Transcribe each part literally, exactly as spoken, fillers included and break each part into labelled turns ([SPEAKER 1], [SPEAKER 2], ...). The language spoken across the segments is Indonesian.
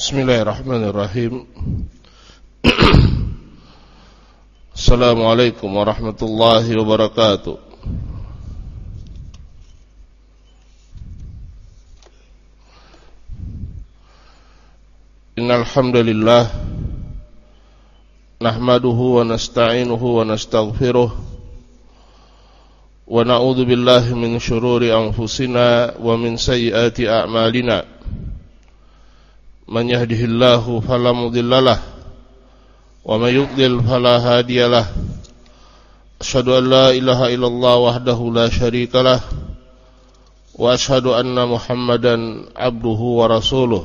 [SPEAKER 1] Bismillahirrahmanirrahim. Assalamualaikum warahmatullahi wabarakatuh. Innal hamdalillah nahmaduhu wa nasta'inuhu wa nastaghfiruh wa na'udzu billahi min shururi anfusina wa min sayyiati a'malina. Man yahdihillahu fala mudhillalah wa may yudlil fala hadiyalah. Asyhadu an la ilaha illallah wahdahu la syarikalah wa asyhadu anna Muhammadan abduhu wa rasuluh.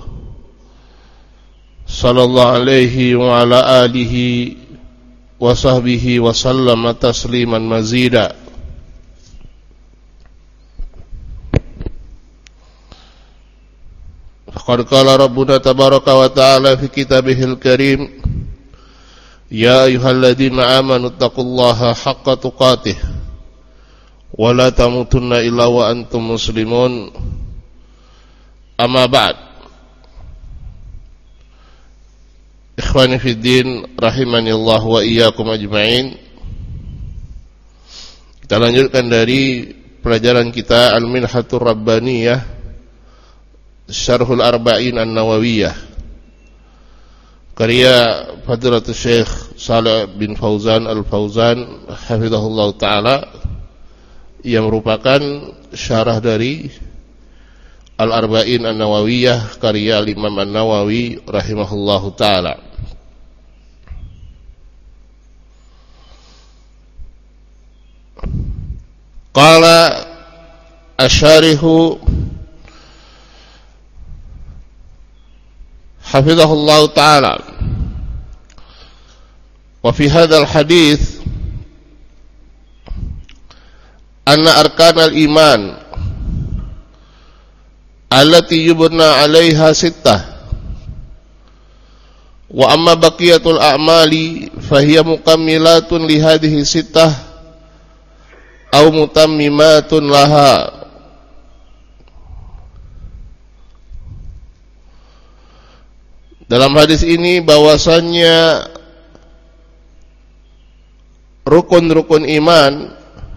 [SPEAKER 1] Sallallahu alaihi wa ala alihi wa sahbihi wa sallama tasliman mazida. Faqad qala rabbuna tabaraka wa ta'ala fi kitabihil karim, ya ayyuhalladzina amanu taqullaha haqqa tuqatih wa la tamutunna illa wa antum muslimun. Amma ba'd. Ikhwani fid din, rahimanillah wa iyyakum ajma'in. Kita lanjutkan dari pelajaran kita Al-Minhatur Rabbaniyah Syarhul Arba'in An-Nawawiyah, karya Fadilatul Syekh Shalih bin Fauzan Al-Fauzan hafizahullah ta'ala, yang merupakan syarah dari Al-Arba'in An-Nawawiyah karya Imam An-Nawawi rahimahullahu ta'ala. Qala asyarihu hafizahullah ta'ala, wa fi hadzal hadits anna arkanal iman allati yubna 'alaiha sittah wa amma baqiyatul a'mali fahiya mukammilatun li hadhihi sittah aw mutammimatun laha. Dalam hadis ini bahwasannya rukun-rukun iman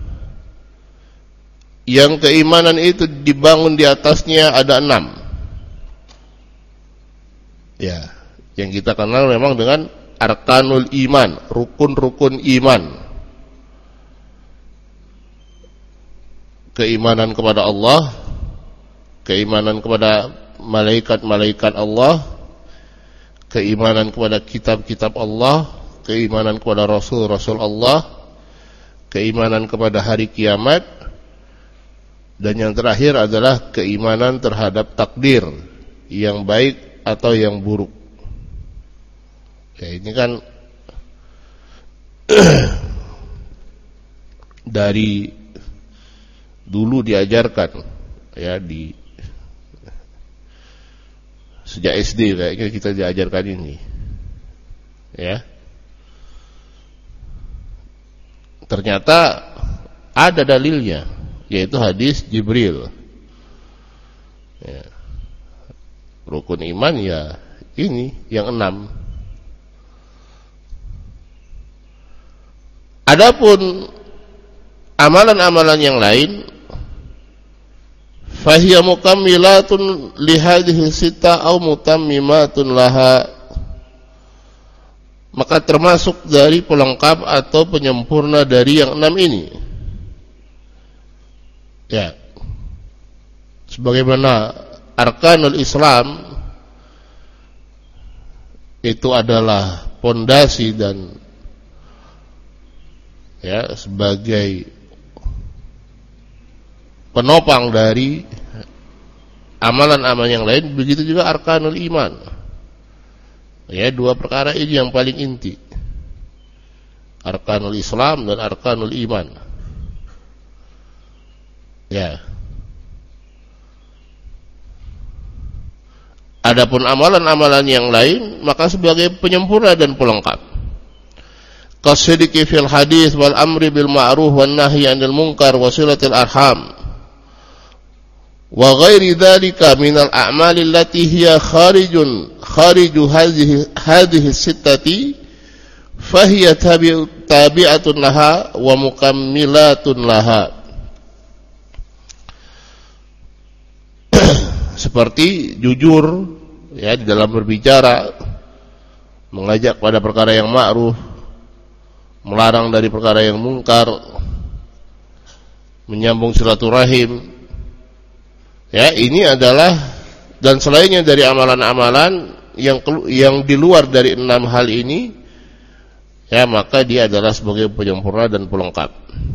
[SPEAKER 1] yang keimanan itu dibangun di atasnya ada enam. Ya, yang kita kenal memang dengan arkanul iman, rukun-rukun iman. Keimanan kepada Allah, keimanan kepada malaikat-malaikat Allah, keimanan kepada kitab-kitab Allah, keimanan kepada rasul-rasul Allah, keimanan kepada hari kiamat, dan yang terakhir adalah keimanan terhadap takdir yang baik atau yang buruk. Ya, ini kan dari dulu diajarkan, ya, di sejak S D kayaknya kita diajarkan ini, ya. Ternyata ada dalilnya, yaitu hadis Jibril. Ya. Rukun iman ya ini yang enam. Adapun amalan-amalan yang lain, fahiya mukammilatun li hadhihi sittah aw mutammimatun laha, maka termasuk dari pelengkap atau penyempurna dari yang enam ini. Ya, sebagaimana arkanul Islam itu adalah pondasi dan, ya, sebagai penopang dari amalan-amalan yang lain, begitu juga arkanul iman. Ya, dua perkara ini yang paling inti, arkanul Islam dan arkanul iman. Ya. Adapun amalan-amalan yang lain maka sebagai penyempurna dan pelengkap. Qasidiki fil hadis wal amri bil ma'ruf wan nahyi 'anil munkar wa silatil arham wa ghairi dzalika minal a'mali allati hiya kharijun khariju hadhihi hadhihi sittati fahiya tabi'atun laha wa mukammilatun laha. Seperti jujur ya di dalam berbicara, mengajak pada perkara yang ma'ruf, melarang dari perkara yang mungkar, menyambung silaturahim. Ya, ini adalah dan selainnya dari amalan-amalan yang yang di luar dari enam hal ini, ya maka dia adalah sebagai penyempurna dan pelengkap.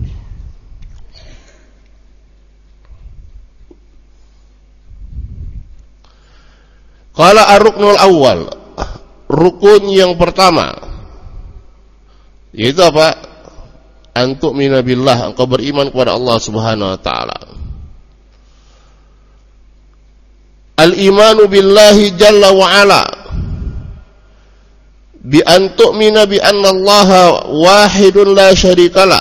[SPEAKER 1] Qala ar-ruknul awwal, rukun yang pertama yaitu apa? Antuk minabillah, engkau beriman kepada Allah Subhanahu wa taala. Al-imanu billahi jalla wa ala, bi an tu'mina bi anna Allah wahidun la syarikalah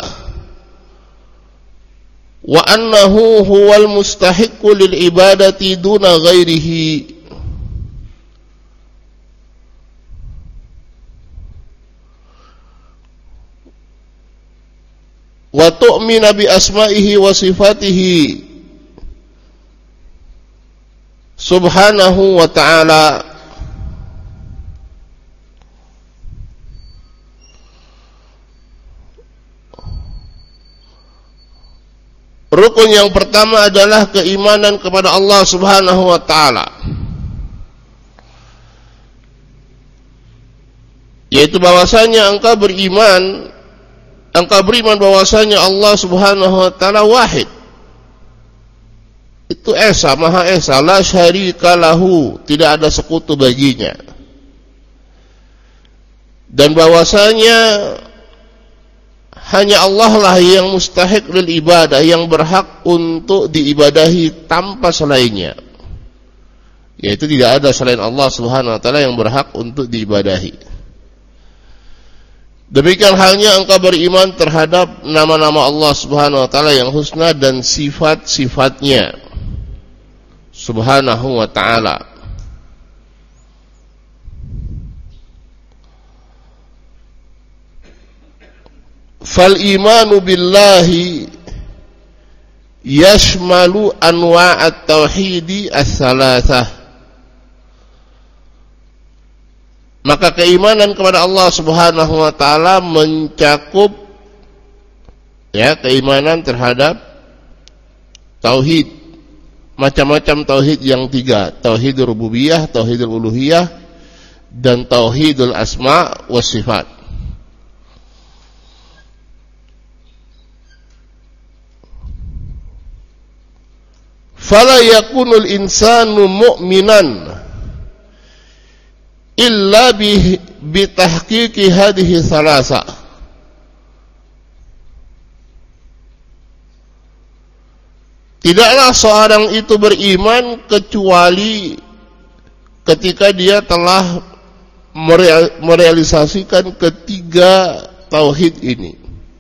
[SPEAKER 1] wa annahu huwal mustahiqqu lil ibadati duna ghairihi. Wa tu'mina bi asma'ihi wa sifatihi subhanahu wa ta'ala. Rukun yang pertama adalah keimanan kepada Allah Subhanahu wa ta'ala, yaitu bahwasanya engkau beriman Engkau beriman bahwasanya Allah Subhanahu wa taala wahid. Itu esa, maha esa, la syarika lahu, tidak ada sekutu baginya. Dan bahwasanya hanya Allah lah yang mustahiq lil ibadah, yang berhak untuk diibadahi tanpa selainnya. Yaitu tidak ada selain Allah Subhanahu wa taala yang berhak untuk diibadahi. Demikian halnya engkau beriman terhadap nama-nama Allah Subhanahu wa taala yang husna dan sifat-sifatnya Subhanahu wa taala. Fal imanu billahi yashmalu anwa'at tauhidi as-salasah. Maka keimanan kepada Allah Subhanahu wa taala mencakup ya keimanan terhadap tauhid, macam-macam tauhid yang tiga, tauhid rububiyah, tauhid uluhiyah, dan tauhidul asma was sifat. Fala yakunul insanu mu'minan illa bi bitahqiqi hadhihi thalatha. Tidaklah seorang itu beriman kecuali ketika dia telah merealisasikan ketiga tauhid ini.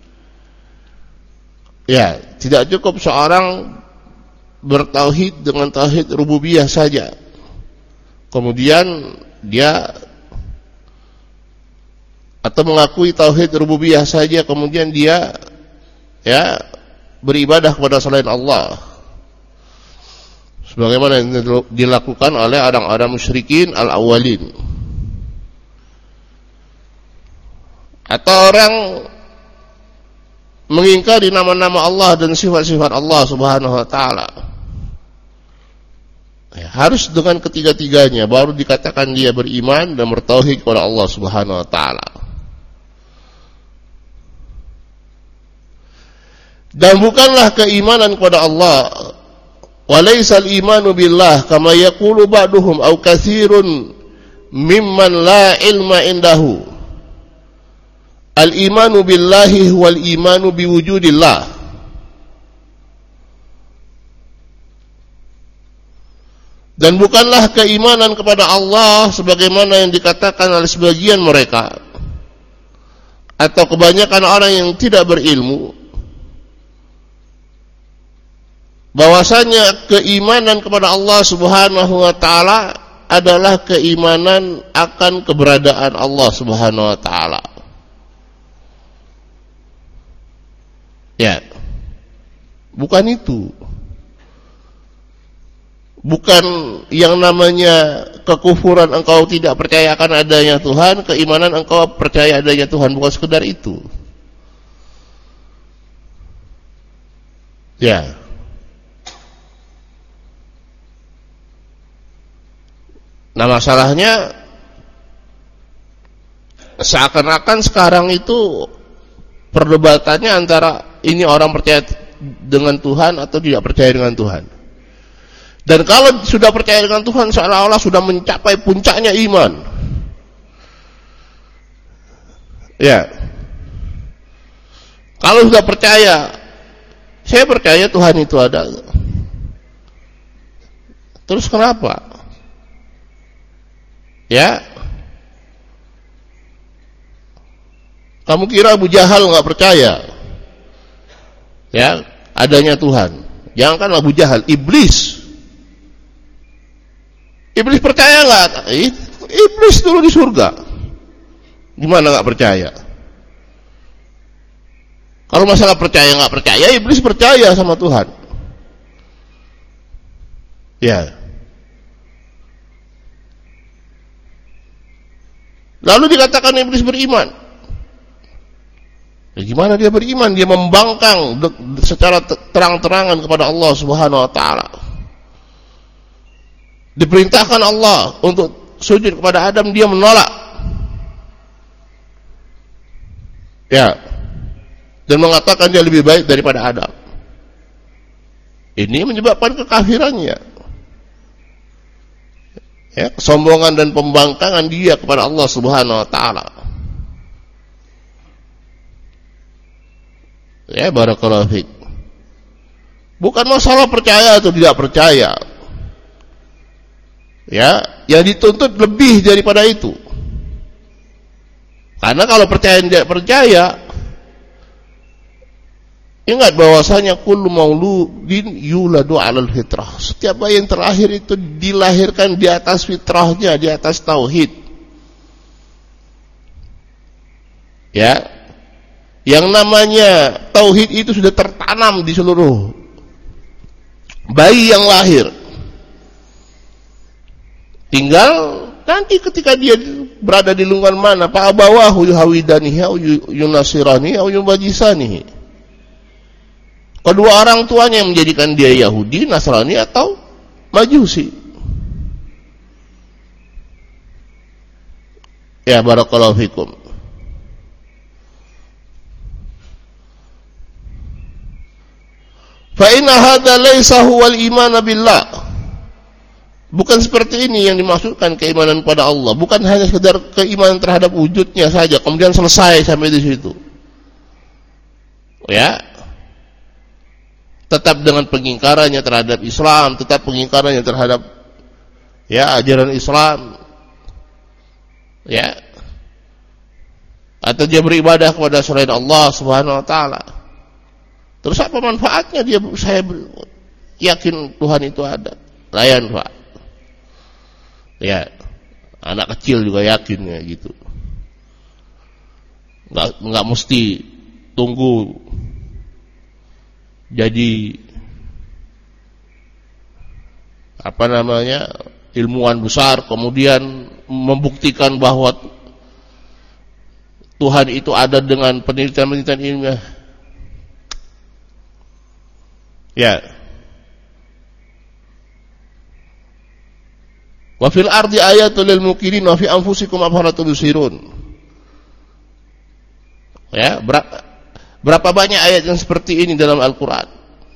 [SPEAKER 1] Ya, tidak cukup seorang bertauhid dengan tauhid rububiyah saja, kemudian dia atau mengakui tauhid rububiyah saja kemudian dia ya beribadah kepada selain Allah, sebagaimana yang dilakukan oleh orang-orang musyrikin al-awwalin, atau orang mengingkari nama-nama Allah dan sifat-sifat Allah Subhanahu wa taala. Ya, harus dengan ketiga-tiganya baru dikatakan dia beriman dan bertauhid kepada Allah Subhanahu wa taala. Dan bukanlah keimanan kepada Allah, walaisal imanu billah kama yaqulu ba'duhum au katsirun mimman la ilma indahu. Al imanu billahi wal imanu biwujudillah. Dan bukanlah keimanan kepada Allah sebagaimana yang dikatakan oleh sebagian mereka atau kebanyakan orang yang tidak berilmu, bahwasanya keimanan kepada Allah Subhanahu wa taala adalah keimanan akan keberadaan Allah Subhanahu wa taala. Ya. Bukan itu. Bukan yang namanya kekufuran engkau tidak percaya akan adanya Tuhan, keimanan engkau percaya adanya Tuhan, bukan sekedar itu. Ya. Nah, masalahnya seakan-akan sekarang itu perdebatannya antara ini orang percaya dengan Tuhan atau tidak percaya dengan Tuhan. Dan kalau sudah percaya dengan Tuhan, seolah-olah sudah mencapai puncaknya iman. Ya. Kalau sudah percaya, saya percaya Tuhan itu ada. Terus kenapa? Ya, kamu kira Abu Jahal nggak percaya? Ya, adanya Tuhan. Jangankan Abu Jahal, iblis. Iblis percaya nggak? Iblis dulu di surga. Gimana nggak percaya? Kalau masalah percaya nggak percaya, iblis percaya sama Tuhan. Ya. Lalu dikatakan iblis beriman. Ya, gimana dia beriman? Dia membangkang secara terang-terangan kepada Allah Subhanahu wa taala. Diperintahkan Allah untuk sujud kepada Adam, dia menolak. Ya. Dan mengatakan dia lebih baik daripada Adam. Ini menyebabkan kekafirannya. Ya, kesombongan dan pembangkangan dia kepada Allah Subhanahu wa taala. Ya, barakallahu fiik. Bukan masalah percaya atau tidak percaya. Ya, yang dituntut lebih daripada itu. Karena kalau percaya dan tidak percaya, ingat bahwasanya kullu mauludin yuladu 'alal fitrah. Setiap bayi yang terlahir itu dilahirkan di atas fitrahnya, di atas tauhid. Ya. Yang namanya tauhid itu sudah tertanam di seluruh bayi yang lahir. Tinggal nanti ketika dia berada di lingkungan mana, fa abawahu yuhawidanihi au yunasirani au yubajisanihi. Kedua orang tuanya yang menjadikan dia Yahudi, Nasrani atau Majusi. Ya, barakallahu fikum. Fa inna hadza laisa huwal iman billah. Bukan seperti ini yang dimaksudkan keimanan pada Allah. Bukan hanya sekedar keimanan terhadap wujudnya saja, kemudian selesai sampai di situ. Ya. Tetap dengan pengingkarannya terhadap Islam, tetap pengingkarannya terhadap ya ajaran Islam. Ya. Atau dia beribadah kepada selain Allah Subhanahu wa taala. Terus apa manfaatnya dia saya yakin Tuhan itu ada? Layan, Pak. Ya, anak kecil juga yakin ya gitu. Nggak nggak mesti tunggu jadi apa namanya ilmuwan besar kemudian membuktikan bahwa Tuhan itu ada dengan penelitian-penelitian ilmiah. Ya. Wa fil ardi ayatul lil muqinin wa fi anfusikum afala tubsirun. Ya, berapa, berapa banyak ayat yang seperti ini dalam Al-Qur'an.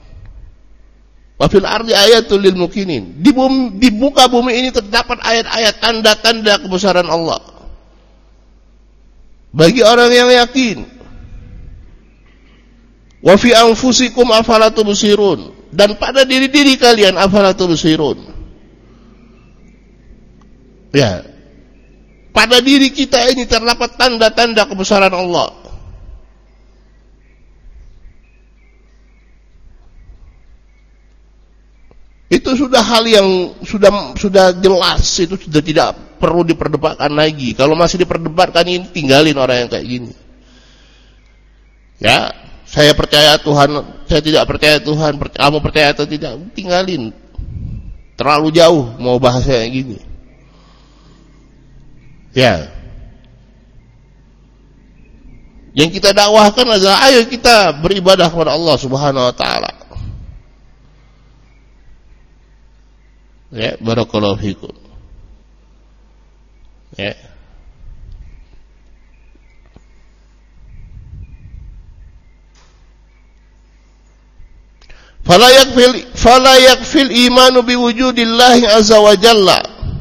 [SPEAKER 1] Wa fil ardi ayatul lil muqinin. Di bumi, di muka bumi ini terdapat ayat-ayat tanda-tanda kebesaran Allah. Bagi orang yang yakin. Wa fi anfusikum afala tubsirun. Dan pada diri-diri kalian afala tubsirun. Ya, pada diri kita ini terdapat tanda-tanda kebesaran Allah. Itu sudah hal yang sudah sudah jelas, itu sudah tidak perlu diperdebatkan lagi. Kalau masih diperdebatkan ini, tinggalin orang yang kayak gini. Ya, saya percaya Tuhan, saya tidak percaya Tuhan, kamu percaya atau tidak, tinggalin. Terlalu jauh mau bahas kayak gini. Ya. Yang kita dakwahkan adalah ayo kita beribadah kepada Allah Subhanahu wa taala. Ya, barakallahu fikum. Ya. Fala yakfil fala yakfil imanu biwujudillahi azza wa jalla.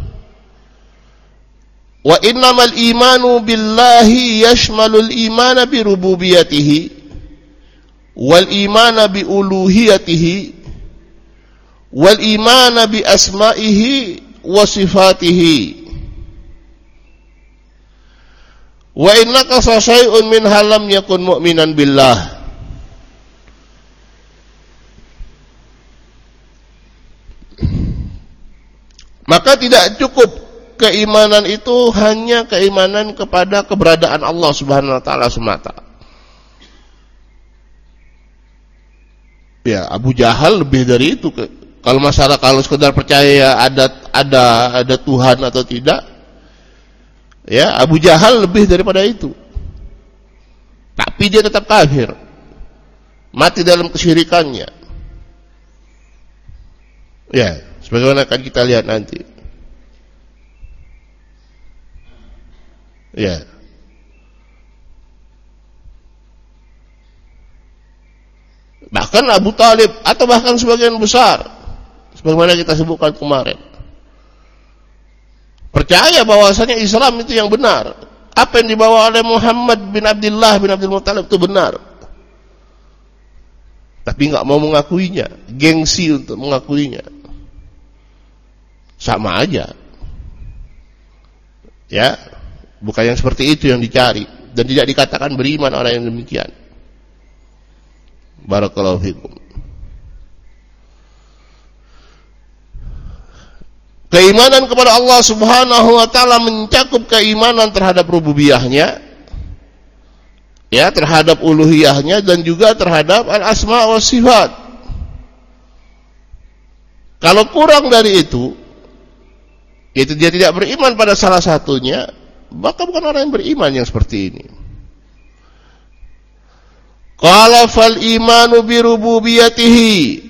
[SPEAKER 1] Wa innamal imanu billahi yashmalul imana bi rububiyatihi wal imana bi uluhiyatihi wal imana bi asma'ihi wa sifatihi. Wa innaka syai'un min halam yakun mu'minan billah. Maka tidak cukup keimanan itu hanya keimanan kepada keberadaan Allah Subhanahu wa taala semata. Ya, Abu Jahal lebih dari itu. Kalau masalah kalau sekedar percaya ada ada ada Tuhan atau tidak, ya Abu Jahal lebih daripada itu. Tapi dia tetap kafir, mati dalam kesyirikannya. Ya, sebagaimana akan kita lihat nanti. Ya. Bahkan Abu Talib atau bahkan sebagian besar, sebagaimana kita sebutkan kemarin, percaya bahwasanya Islam itu yang benar. Apa yang dibawa oleh Muhammad bin Abdullah bin Abdul Muttalib itu benar. Tapi enggak mau mengakuinya, gengsi untuk mengakuinya. Sama aja. Ya, bukan yang seperti itu yang dicari dan tidak dikatakan beriman orang yang demikian. Barakallahu fikum. Keimanan kepada Allah Subhanahu wa taala mencakup keimanan terhadap rububiyahnya, ya, terhadap uluhiyahnya dan juga terhadap al-asma wa sifat. Kalau kurang dari itu, yaitu dia tidak beriman pada salah satunya, maka bukan orang yang beriman yang seperti ini. Qala fal imanu bi rububiyatihi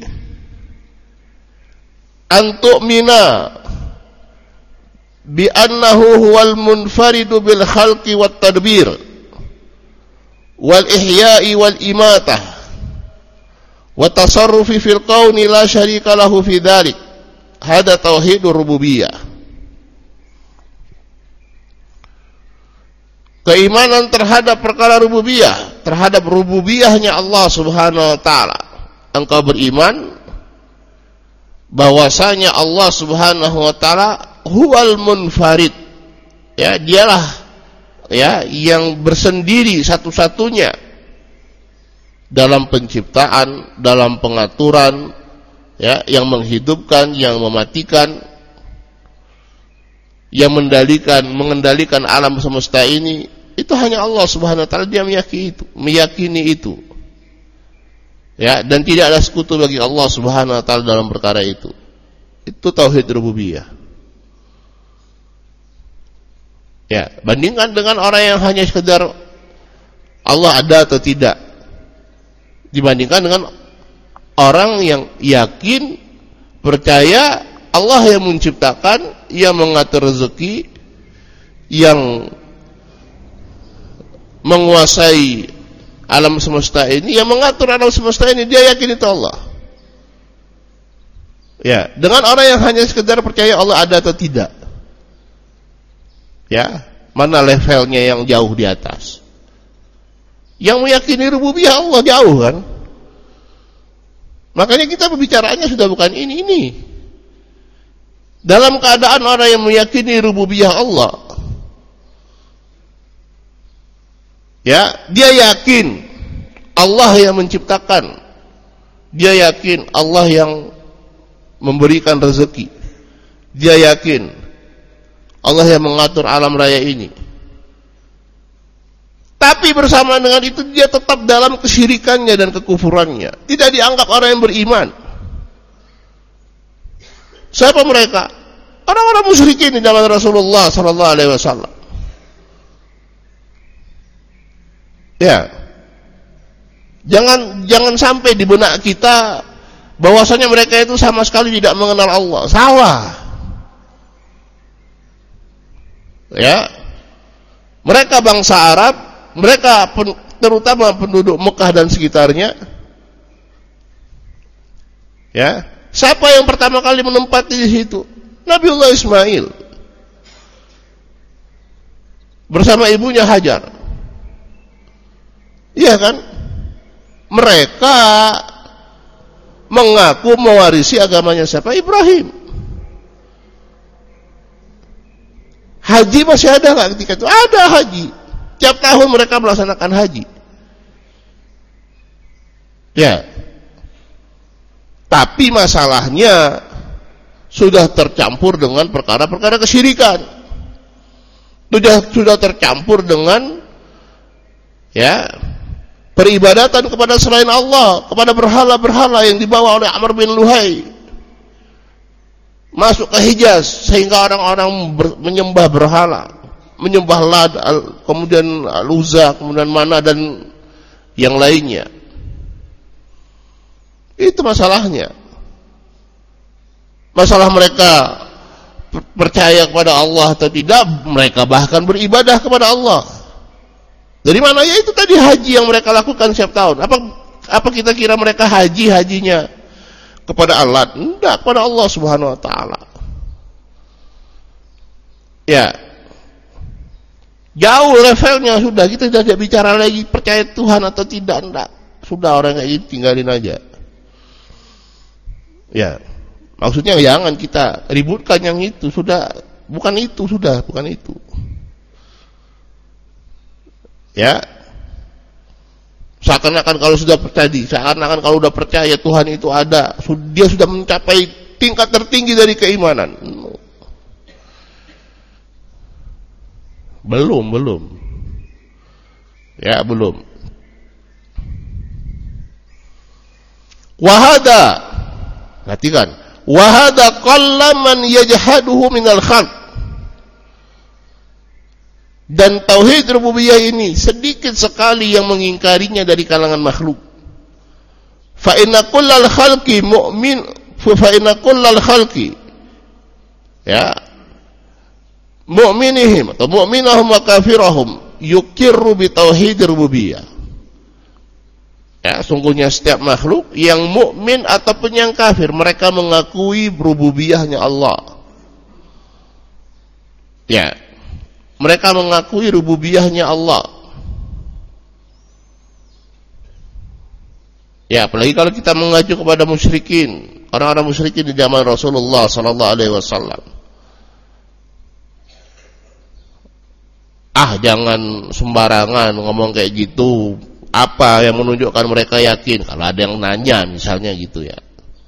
[SPEAKER 1] an tu'mina bi annahu huwal munfaridu bil khalqi wat tadbir wal ihya'i wal imatah wa tasarrufi fil kauni la syarika lahu fi dzalik. Hada tauhidur rububiyah. Keimanan terhadap perkara rububiyah, terhadap rububiyahnya Allah Subhanahu wa taala. Engkau beriman bahwasanya Allah Subhanahu wa taala huwal munfarid. Ya, dialah ya yang bersendiri satu-satunya dalam penciptaan, dalam pengaturan, ya, yang menghidupkan, yang mematikan, yang mengendalikan, mengendalikan alam semesta ini. Itu hanya Allah Subhanahu wa taala, dia meyakini itu, meyakini itu. Ya, dan tidak ada sekutu bagi Allah Subhanahu wa taala dalam perkara itu. Itu tauhid rububiyah. Ya, bandingkan dengan orang yang hanya sekedar Allah ada atau tidak. Dibandingkan dengan orang yang yakin, percaya Allah yang menciptakan, yang mengatur rezeki, yang menguasai alam semesta ini, yang mengatur alam semesta ini, dia yakin itu Allah. Ya, dengan orang yang hanya sekedar percaya Allah ada atau tidak. Ya, mana levelnya yang jauh di atas? Yang meyakini rububiyah Allah jauh kan? Makanya kita pembicaraannya sudah bukan ini ini. Dalam keadaan orang yang meyakini rububiyah Allah, ya, dia yakin Allah yang menciptakan, dia yakin Allah yang memberikan rezeki. Dia yakin Allah yang mengatur alam raya ini. Tapi bersama dengan itu dia tetap dalam kesyirikannya dan kekufurannya. Tidak dianggap orang yang beriman. Siapa mereka? Orang-orang musyrikin di zaman Rasulullah sallallahu alaihi wasallam. Ya. Jangan jangan sampai di benak kita bahwasanya mereka itu sama sekali tidak mengenal Allah. Salah. Ya. Mereka bangsa Arab, mereka pen, terutama penduduk Mekah dan sekitarnya. Ya. Siapa yang pertama kali menempati di situ? Nabiullah Ismail bersama ibunya Hajar. Iya kan? Mereka mengaku mewarisi agamanya siapa? Ibrahim. Haji masih ada nggak ketika itu? Ada haji. Tiap tahun mereka melaksanakan haji. Ya. Tapi masalahnya sudah tercampur dengan perkara-perkara kesyirikan. Sudah sudah tercampur dengan ya peribadatan kepada selain Allah, kepada berhala-berhala yang dibawa oleh Amr bin Luhai. Masuk ke Hijaz sehingga orang-orang ber, menyembah berhala, menyembah Lad, al, kemudian Al-Uzza, kemudian Mana dan yang lainnya. Itu masalahnya. Masalah mereka percaya kepada Allah atau tidak, mereka bahkan beribadah kepada Allah. Dari mana? Ya itu tadi haji yang mereka lakukan setiap tahun. Apa apa kita kira mereka haji hajinya kepada Allah? Tidak, kepada Allah Subhanahu wa taala. Ya. Jauh levelnya sudah, kita tidak bicara lagi percaya Tuhan atau tidak, enggak. Sudah orang kayak gitu tinggalin aja. Ya. Maksudnya jangan kita ributkan yang itu, sudah bukan itu, sudah bukan itu. Ya. Seakan-akan kalau sudah percaya, seakan-akan kalau sudah percaya Tuhan itu ada, dia sudah mencapai tingkat tertinggi dari keimanan. Belum, belum. Ya, belum. Wahada, perhatikan. Wahada qallaman yajhaduhu minal khalq. Dan tauhid rububiyah ini sedikit sekali yang mengingkarinya dari kalangan makhluk. Fa inna kullal khalqi mu'min fa inna kullal khalqi ya mu'minihim atau mu'minahum wa kafirahum yukirru bi tauhid rububiyah. Ya, sungguhnya setiap makhluk yang mukmin ataupun yang kafir, mereka mengakui rububiyahnya Allah. Ya. Mereka mengakui rububiyahnya Allah. Ya, apalagi kalau kita mengacu kepada musyrikin, orang-orang musyrikin di zaman Rasulullah sallallahu alaihi wasallam. Ah, jangan sembarangan ngomong kayak gitu. Apa yang menunjukkan mereka yakin? Kalau ada yang nanya misalnya gitu ya.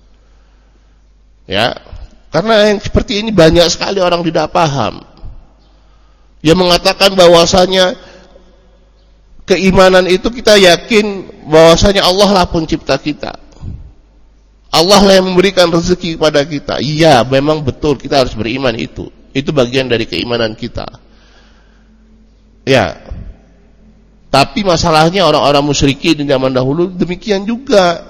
[SPEAKER 1] Ya, karena yang seperti ini banyak sekali orang tidak paham. Dia mengatakan bahwasanya keimanan itu kita yakin bahwasanya Allah lah pencipta kita. Allah lah yang memberikan rezeki kepada kita. Iya, memang betul kita harus beriman itu. Itu bagian dari keimanan kita. Ya. Tapi masalahnya orang-orang musyrikin di zaman dahulu demikian juga.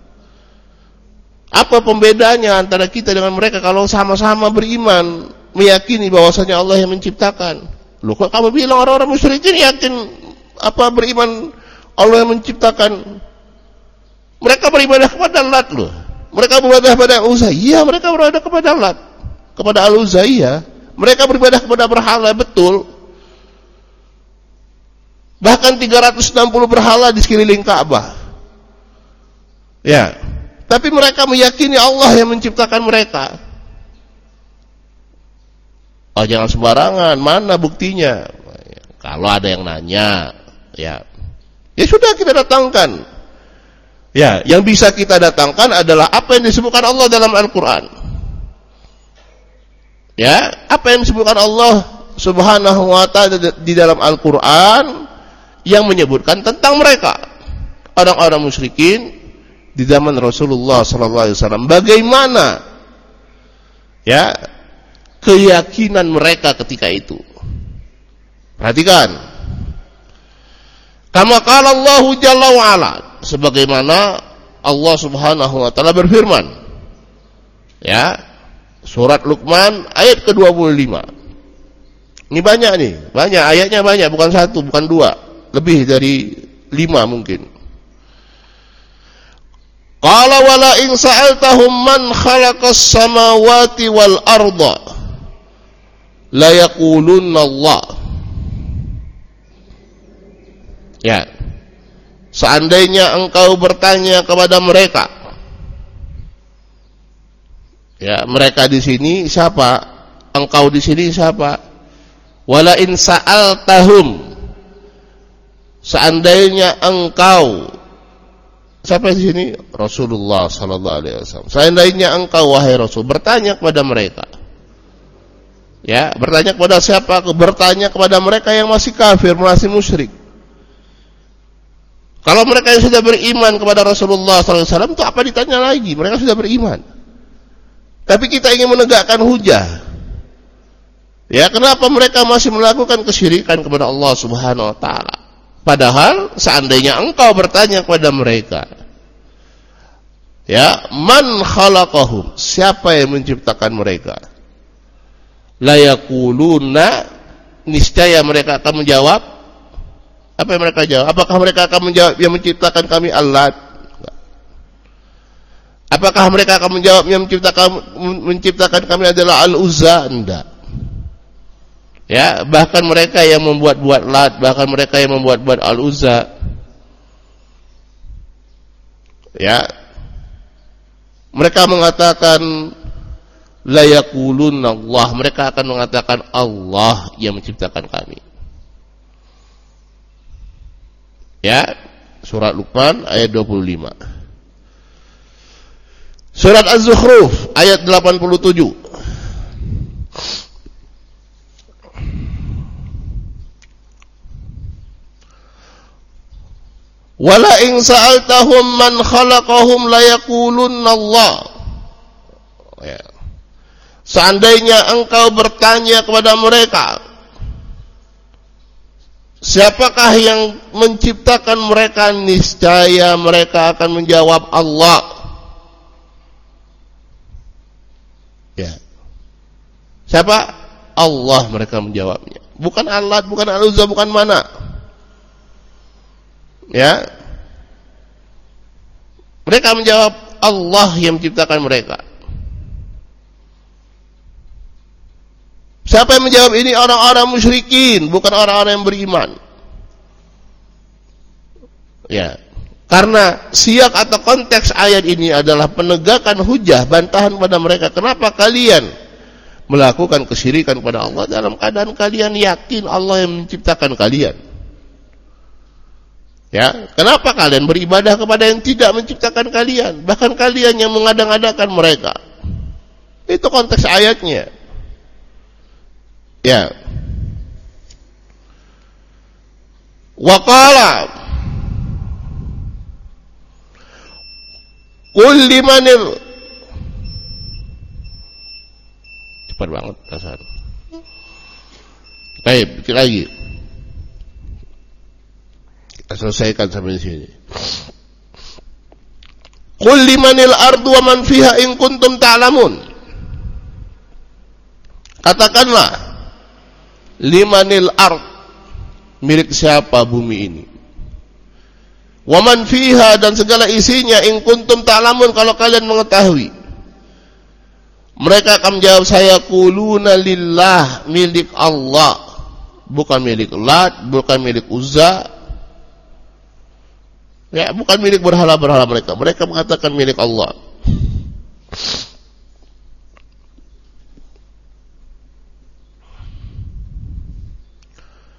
[SPEAKER 1] Apa pembedanya antara kita dengan mereka kalau sama-sama beriman, meyakini bahwasanya Allah yang menciptakan? Loh, kok kamu bilang orang-orang musyrikin yakin apa beriman Allah yang menciptakan? Mereka beribadah kepada Lat loh. Mereka beribadah kepada Al-Uzza. Iya, mereka beribadah kepada Lat, kepada Al-Uzza, iya. Mereka beribadah kepada berhala, betul. Bahkan tiga ratus enam puluh berhala di sekeliling Ka'bah. Ya. Tapi mereka meyakini Allah yang menciptakan mereka. Oh, jangan sembarangan, mana buktinya? Kalau ada yang nanya, ya. Ya sudah, kita datangkan Ya, yang bisa kita datangkan adalah apa yang disebutkan Allah dalam Al-Quran. Ya, apa yang disebutkan Allah Subhanahu wa ta'ala di dalam Al-Quran yang menyebutkan tentang mereka, orang-orang musyrikin di zaman Rasulullah sallallahu alaihi wasallam. Bagaimana ya keyakinan mereka ketika itu? Perhatikan. Kama qala Allah jalla wa ala, sebagaimana Allah Subhanahu wa taala berfirman. Ya. Surat Luqman ayat ke dua puluh lima. Ini banyak nih, banyak ayatnya, banyak, bukan satu, bukan dua, lebih dari lima mungkin. Qala wala in sa'altahum man khalaqas samawati wal arda la yaqulunna Allah. Ya. Seandainya engkau bertanya kepada mereka, ya, mereka di sini siapa? Engkau di sini siapa? Wala in sa'altahum, seandainya engkau, siapa di sini? Rasulullah sallallahu alaihi wasallam. Seandainya engkau wahai Rasul bertanya kepada mereka, ya, bertanya kepada siapa? Bertanya kepada mereka yang masih kafir, masih musyrik. Kalau mereka yang sudah beriman kepada Rasulullah sallallahu alaihi wasallam, itu apa ditanya lagi? Mereka sudah beriman. Tapi kita ingin menegakkan hujah. Ya, kenapa mereka masih melakukan kesyirikan kepada Allah Subhanahu wa taala? Padahal seandainya engkau bertanya kepada mereka, ya, man khalaqahum, siapa yang menciptakan mereka? La yaquluna, niscaya mereka akan menjawab. Apa yang mereka jawab? Apakah mereka akan menjawab yang menciptakan kami Allah? Apakah mereka akan menjawab yang menciptakan menciptakan kami adalah Al-Uzza? Enggak. Ya, bahkan mereka yang membuat-buat Lat, bahkan mereka yang membuat-buat Al-Uzza. Ya. Mereka mengatakan la yaquluna Allah, mereka akan mengatakan Allah yang menciptakan kami. Ya, surat Luqman ayat dua puluh lima. Surat Az-Zukhruf ayat delapan puluh tujuh. Wala in sa'altahum man khalaqahum la yaqulunna Allah. Ya. Seandainya engkau bertanya kepada mereka, siapakah yang menciptakan mereka, niscaya mereka akan menjawab Allah. Ya. Siapa? Allah, mereka menjawabnya. Bukan Allah, bukan Al-Uzza, bukan mana. Ya. Mereka menjawab Allah yang menciptakan mereka. Siapa yang menjawab ini? Orang-orang musyrikin, bukan orang-orang yang beriman. Ya. Karena siyak atau konteks ayat ini adalah penegakan hujah, bantahan pada mereka. Kenapa kalian melakukan kesyirikan kepada Allah dalam keadaan kalian yakin Allah yang menciptakan kalian? Ya, kenapa kalian beribadah kepada yang tidak menciptakan kalian? Bahkan kalian yang mengadang-adakan mereka. Itu konteks ayatnya. Ya. Wa qala qul limanil, cepat banget kasar. Baik, bikin lagi. Kita selesaikan sampai di sini. Qul limanil ardu wa man fiha in kuntum ta'lamun. Katakanlah, limanil ard, milik siapa bumi ini? Wa man fiha, dan segala isinya, in kuntum ta'lamun, kalau kalian mengetahui. Mereka akan menjawab, saya quluna lillah, milik Allah, bukan milik Lat, bukan milik Uzza. Ya, bukan milik berhala-berhala mereka. Mereka mengatakan milik Allah.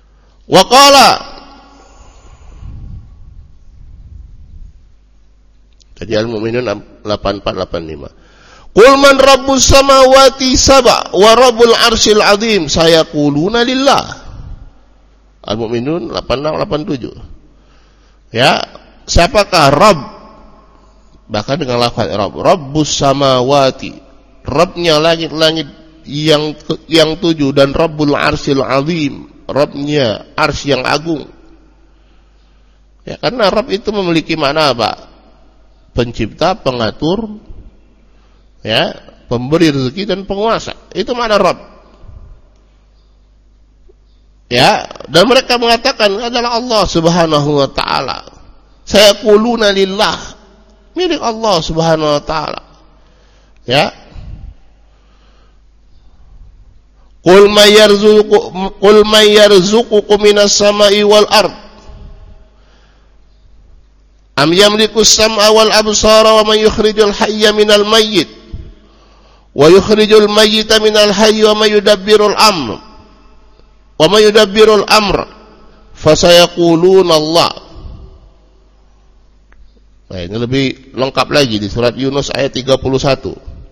[SPEAKER 1] Wa qala, Jadi Al-Mu'minun delapan puluh empat delapan puluh lima. Qul man rabbus samawati sab'a wa rabbul arsyil azim sayaquluna lillah. Al-Mu'minun delapan puluh enam delapan puluh tujuh. Ya, siapakah Rabb? Bahkan dengan lafaz Rabb, Rabbus samawati, Rabbnya langit-langit yang yang tujuh, dan Rabbul arsyil azim, Rabbnya arsy yang agung. Ya, karena Rabb itu memiliki makna apa? Pencipta, pengatur, ya, pemberi rezeki dan penguasa. Itu makna Rabb. Ya, dan mereka mengatakan adalah Allah Subhanahu wa taala. Sayaquluna lillah, milik Allah Subhanahu wa taala. Ya. Qul may yarzuqu qul may yarzuqukum minas sama'i wal ard. Am yamliku as-sam'a wal absara wa man yukhrijul hayya minal mayyit wa yukhrijul mayyita minal hayyi wa man yudabbirul amr wa man yudabbirul amr fasayaquluna Allah. Nah, ini lebih lengkap lagi di surat Yunus ayat tiga puluh satu.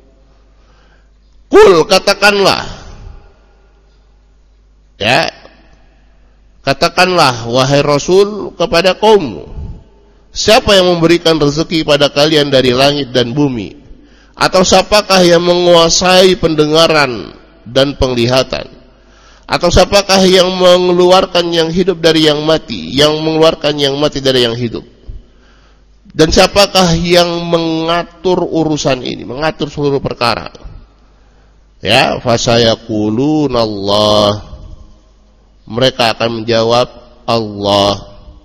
[SPEAKER 1] Qul, katakanlah, ya, katakanlah wahai Rasul kepada kaummu, siapa yang memberikan rezeki pada kalian dari langit dan bumi? Atau siapakah yang menguasai pendengaran dan penglihatan? Atau siapakah yang mengeluarkan yang hidup dari yang mati, yang mengeluarkan yang mati dari yang hidup? Dan siapakah yang mengatur urusan ini, mengatur seluruh perkara? Ya, fasayaquluna Allah. Mereka akan menjawab Allah.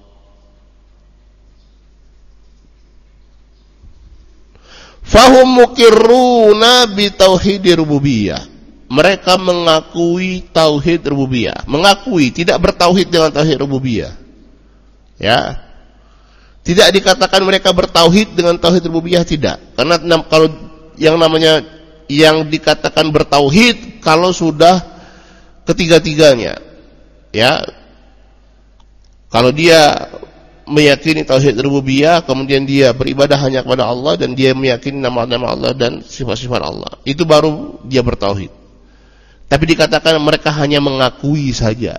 [SPEAKER 1] Fahum muqirruna bi tauhidir rububiyah. Mereka mengakui tauhid rububiyah, mengakui, tidak bertauhid dengan tauhid rububiyah. Ya. Tidak dikatakan mereka bertauhid dengan tauhid rububiyah, tidak. Karena kalau yang namanya yang dikatakan bertauhid kalau sudah ketiga-tiganya. Ya. Kalau dia meyakini tauhid rububiyah, kemudian dia beribadah hanya kepada Allah dan dia meyakini nama-nama Allah dan sifat-sifat Allah, itu baru dia bertauhid. Tapi dikatakan mereka hanya mengakui saja.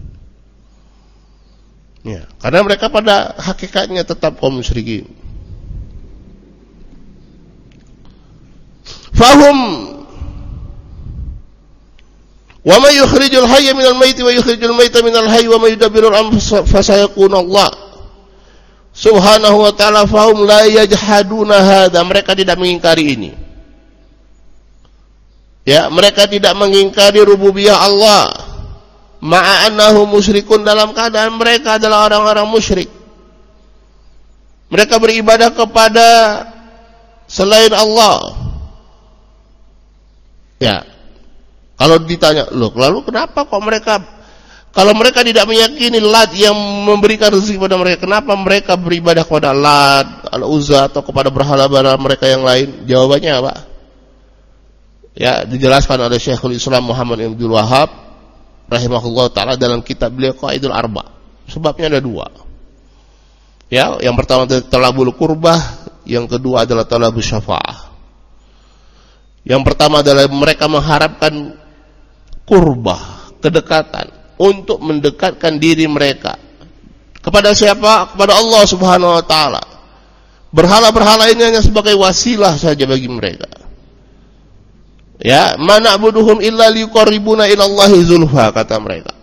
[SPEAKER 1] Ya, karena mereka pada hakikatnya tetap kaum musyrikin. Fahum wa may yukhrijul hayya minal maiti wa yukhrijul maita minal hayyi wa may yudabbirul amra fasayaquluna Allah. Subhanahu wa ta'ala, fahum la yajhaduna hadza, mereka tidak mengingkari ini. Ya, mereka tidak mengingkari rububiyah Allah. Ma'annahu musyrikun, dalam keadaan mereka adalah orang-orang musyrik. Mereka beribadah kepada selain Allah. Ya. Kalau ditanya, loh, lalu kenapa kok mereka, kalau mereka tidak meyakini Lat yang memberikan rezeki kepada mereka, kenapa mereka beribadah kepada Lat, Al-Uzza, atau kepada berhala-berhala mereka yang lain? Jawabannya apa? Ya, dijelaskan oleh Syekhul Islam Muhammad bin Abdul Wahhab rahimahullah ta'ala dalam kitab beliau Qaidul Arba. Sebabnya ada dua. Ya, yang pertama adalah talabul qurbah, yang kedua adalah talabus syafa'ah. Yang pertama adalah mereka mengharapkan qurbah, kedekatan, untuk mendekatkan diri mereka kepada siapa? Kepada Allah Subhanahu wa taala. Berhala-berhala ini hanya sebagai wasilah saja bagi mereka. Ya, mana na'buduhum illa liqarribuna ila Allahi zulfa, kata mereka.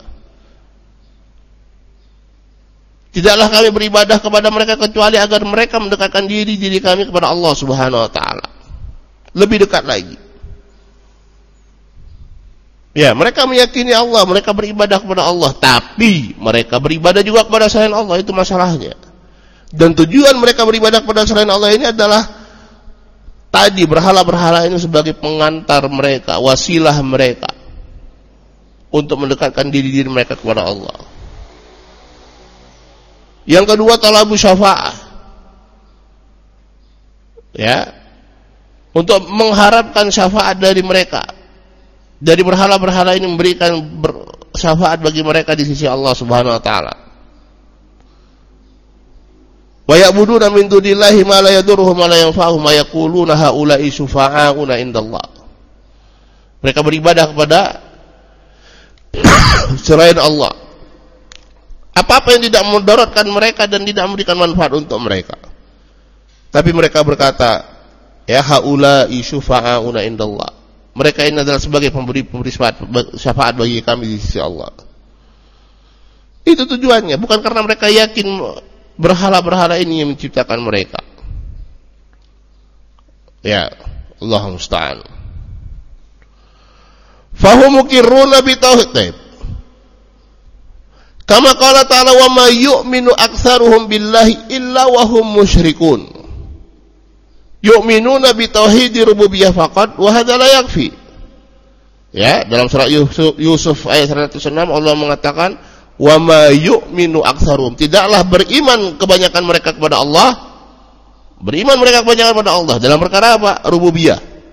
[SPEAKER 1] Tidaklah kami beribadah kepada mereka kecuali agar mereka mendekatkan diri diri kami kepada Allah Subhanahu wa taala. Lebih dekat lagi. Ya, mereka meyakini Allah, mereka beribadah kepada Allah, tapi mereka beribadah juga kepada selain Allah, itu masalahnya. Dan tujuan mereka beribadah kepada selain Allah ini adalah tadi berhala-berhala ini sebagai pengantar mereka, wasilah mereka untuk mendekatkan diri-diri mereka kepada Allah. Yang kedua, talabu syafa'ah. Ya. Untuk mengharapkan syafaat dari mereka. Dari berhala-berhala ini memberikan syafaat bagi mereka di sisi Allah Subhanahu wa taala. Wa ya'buduna min dunillahi ma la yadurruhum wa la yanfa'uhum wa yaquluna haula'i syufa'auna indallah. Mereka beribadah kepada selain Allah. Apa-apa yang tidak mudaratkan mereka dan tidak memberikan manfaat untuk mereka. Tapi mereka berkata, ya haula'i syufa'auna indallah. Mereka ini adalah sebagai pemberi-pemberi syafaat bagi kami di sisi Allah. Itu tujuannya, bukan karena mereka yakin berhala-berhala ini yang menciptakan mereka. Ya, Allah musta'an. Fahum muqirruna bi tauhid. Kama qala ta'ala wa ma yu'minu aktsaruhum billahi illa wa hum musyrikun. Yu'minuna bi tauhidir rububiyyah faqat wa hadza la yakfi. Ya, dalam surah Yusuf, Yusuf ayat seratus enam Allah mengatakan wa ma yu'minu aktsaruhum, tidaklah beriman kebanyakan mereka kepada Allah. Beriman mereka kebanyakan kepada Allah dalam perkara apa? Rububiyah.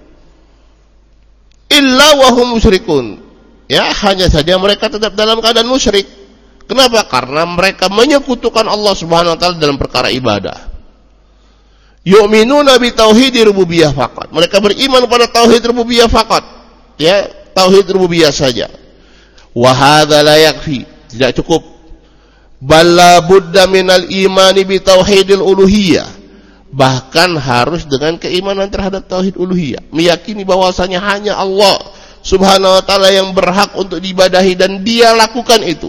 [SPEAKER 1] Illa wa hum musyrikun. Ya, hanya saja mereka tetap dalam keadaan musyrik. Kenapa? Karena mereka menyekutukan Allah Subhanahu wa taala dalam perkara ibadah. Yu'minuna bi tauhidir rububiyyah faqat. Mereka beriman pada tauhid rububiyah faqat. Ya, tauhid rububiyah saja. Wa hadza la yakfi. Tidak cukup. Balla budda minal imani bi tauhidil uluhiyah. Bahkan harus dengan keimanan terhadap tauhid uluhiyah, meyakini bahwasanya hanya Allah Subhanahu wa taala yang berhak untuk diibadahi dan dia lakukan itu.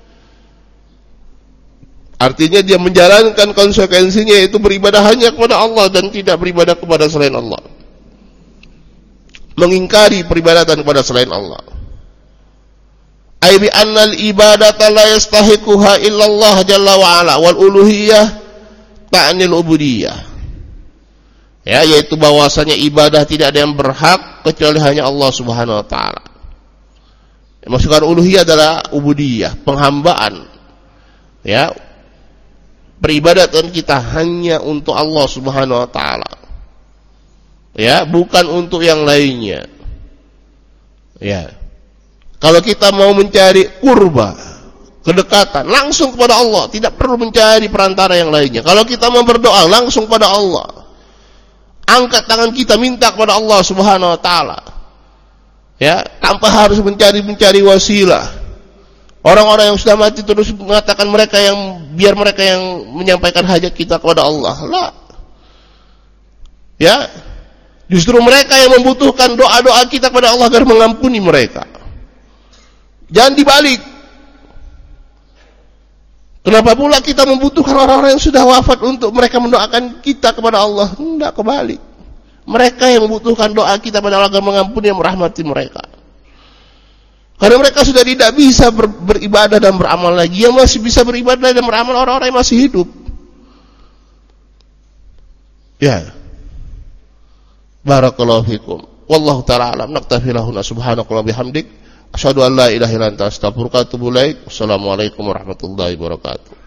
[SPEAKER 1] Artinya dia menjalankan konsekuensinya, yaitu beribadah hanya kepada Allah dan tidak beribadah kepada selain Allah. Mengingkari peribadatan kepada selain Allah. Ai bi annal ibadata la yastahiquha illallah jalla wa ala wal uluhiyah ta'nil ubudiyah. Ya, yaitu bahwasanya ibadah tidak ada yang berhak kecuali hanya Allah Subhanahu wa taala. Maksudkan uluhiyah adalah ubudiyah, penghambaan. Ya, peribadatan kita hanya untuk Allah Subhanahu wa taala. Ya, bukan untuk yang lainnya. Ya. Kalau kita mau mencari kurba, kedekatan, langsung kepada Allah, tidak perlu mencari perantara yang lainnya. Kalau kita mau berdoa, langsung kepada Allah. Angkat tangan kita minta kepada Allah Subhanahu wa taala. Ya, tanpa harus mencari-mencari wasilah. Orang-orang yang sudah mati terus mengatakan mereka yang biar mereka yang menyampaikan hajat kita kepada Allah. Lah. Ya. Justru mereka yang membutuhkan doa-doa kita kepada Allah agar mengampuni mereka. Jangan dibalik. Kenapa pula kita membutuhkan orang-orang yang sudah wafat untuk mereka mendoakan kita kepada Allah? Tidak, kebalik. Mereka yang membutuhkan doa kita kepada Allah agar mengampuni dan merahmati mereka. Karena mereka sudah tidak bisa ber, beribadah dan beramal lagi. Yang masih bisa beribadah dan beramal orang-orang yang masih hidup. Ya. Barakallahu fikum. Wallahu ta'ala alam. Naktafi lahuna subhanakallah bihamdik. Asyhadu an la ilaha illa anta astaghfiruka wa atubu ilaik. Wassalamualaikum warahmatullahi wabarakatuh.